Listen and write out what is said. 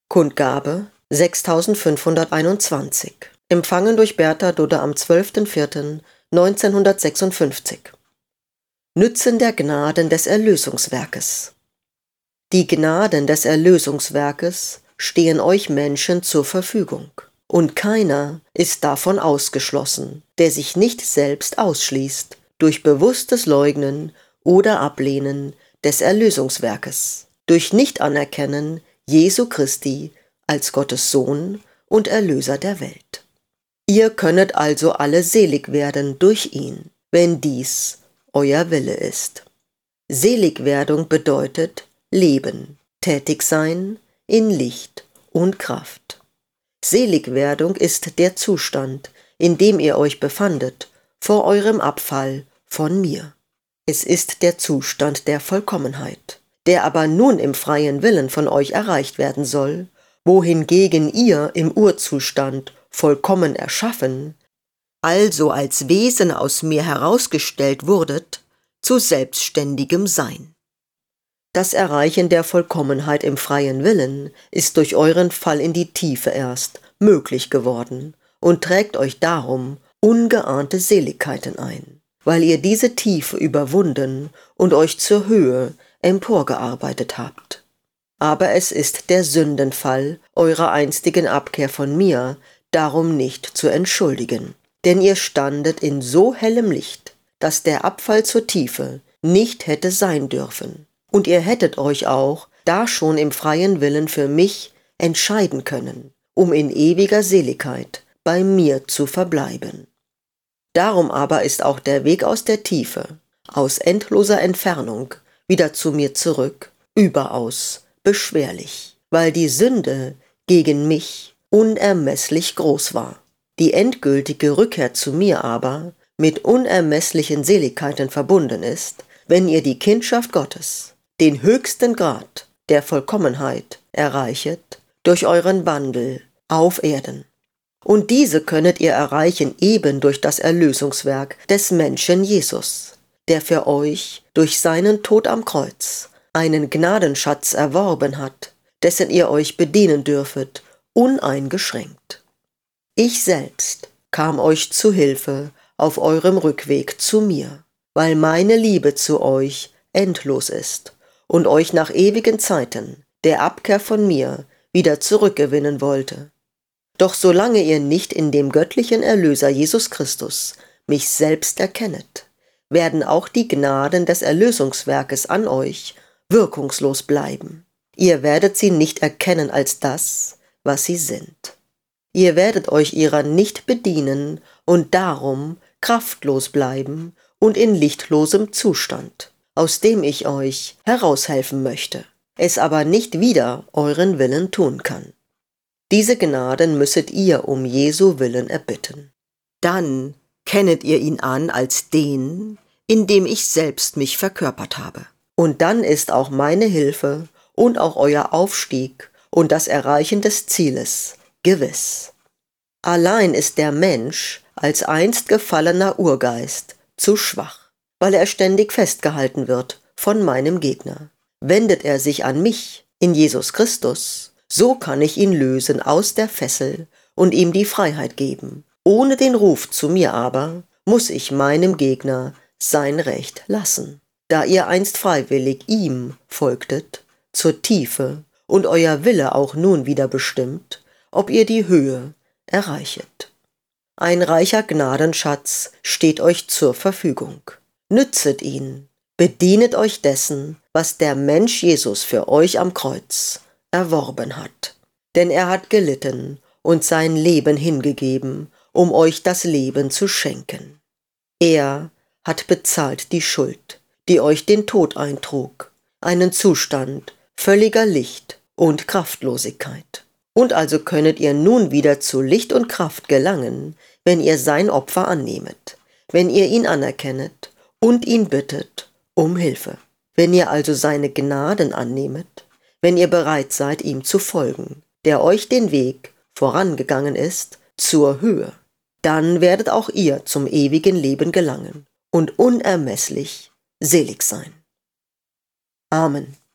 Kundgabe 6521. Empfangen durch Bertha Dudde am 12.04.1956. Nützen der Gnaden des Erlösungswerkes. Die Gnaden des Erlösungswerkes stehen euch Menschen zur Verfügung. Und keiner ist davon ausgeschlossen, der sich nicht selbst ausschließt durch bewusstes Leugnen oder Ablehnen des Erlösungswerkes, durch Nichtanerkennen Jesu Christi als Gottes Sohn und Erlöser der Welt. Ihr könnet also alle selig werden durch ihn, wenn dies euer Wille ist. Seligwerdung bedeutet Leben, tätig sein in Licht und Kraft. Seligwerdung ist der Zustand, in dem ihr euch befandet, vor eurem Abfall von mir. Es ist der Zustand der Vollkommenheit, der aber nun im freien Willen von euch erreicht werden soll, wohingegen ihr im Urzustand vollkommen erschaffen, also als Wesen aus mir herausgestellt wurdet, zu selbstständigem Sein. Das Erreichen der Vollkommenheit im freien Willen ist durch euren Fall in die Tiefe erst möglich geworden und trägt euch darum ungeahnte Seligkeiten ein, weil ihr diese Tiefe überwunden und euch zur Höhe emporgearbeitet habt. Aber es ist der Sündenfall eurer einstigen Abkehr von mir darum nicht zu entschuldigen, denn ihr standet in so hellem Licht, dass der Abfall zur Tiefe nicht hätte sein dürfen, und ihr hättet euch auch da schon im freien Willen für mich entscheiden können, um in ewiger Seligkeit bei mir zu verbleiben. Darum aber ist auch der Weg aus der Tiefe, aus endloser Entfernung, wieder zu mir zurück, überaus beschwerlich, weil die Sünde gegen mich unermesslich groß war. Die endgültige Rückkehr zu mir aber mit unermesslichen Seligkeiten verbunden ist, wenn ihr die Kindschaft Gottes, den höchsten Grad der Vollkommenheit, erreichet durch euren Wandel auf Erden. Und diese könnet ihr erreichen eben durch das Erlösungswerk des Menschen Jesus, der für euch durch seinen Tod am Kreuz einen Gnadenschatz erworben hat, dessen ihr euch bedienen dürfet, uneingeschränkt. Ich selbst kam euch zu Hilfe auf eurem Rückweg zu mir, weil meine Liebe zu euch endlos ist und euch nach ewigen Zeiten der Abkehr von mir wieder zurückgewinnen wollte. Doch solange ihr nicht in dem göttlichen Erlöser Jesus Christus mich selbst erkennet, werden auch die Gnaden des Erlösungswerkes an euch wirkungslos bleiben. Ihr werdet sie nicht erkennen als das, was sie sind. Ihr werdet euch ihrer nicht bedienen und darum kraftlos bleiben und in lichtlosem Zustand, aus dem ich euch heraushelfen möchte, es aber nicht wider euren Willen tun kann. Diese Gnaden müsset ihr um Jesu Willen erbitten. Dann kennet ihr ihn an als den, in dem ich selbst mich verkörpert habe. Und dann ist auch meine Hilfe und auch euer Aufstieg und das Erreichen des Zieles gewiss. Allein ist der Mensch als einst gefallener Urgeist zu schwach, weil er ständig festgehalten wird von meinem Gegner. Wendet er sich an mich in Jesus Christus, so kann ich ihn lösen aus der Fessel und ihm die Freiheit geben. Ohne den Ruf zu mir aber muss ich meinem Gegner sein Recht lassen, da ihr einst freiwillig ihm folgtet zur Tiefe und euer Wille auch nun wieder bestimmt, ob ihr die Höhe erreichet. Ein reicher Gnadenschatz steht euch zur Verfügung. Nützet ihn, bedienet euch dessen, was der Mensch Jesus für euch am Kreuz erworben hat. Denn er hat gelitten und sein Leben hingegeben, um euch das Leben zu schenken. Er hat bezahlt die Schuld, die euch den Tod eintrug, einen Zustand völliger Licht und Kraftlosigkeit. Und also könnet ihr nun wieder zu Licht und Kraft gelangen, wenn ihr sein Opfer annehmet, wenn ihr ihn anerkennet und ihn bittet um Hilfe. Wenn ihr also seine Gnaden annehmet, wenn ihr bereit seid, ihm zu folgen, der euch den Weg vorangegangen ist zur Höhe, dann werdet auch ihr zum ewigen Leben gelangen und unermesslich selig sein. Amen.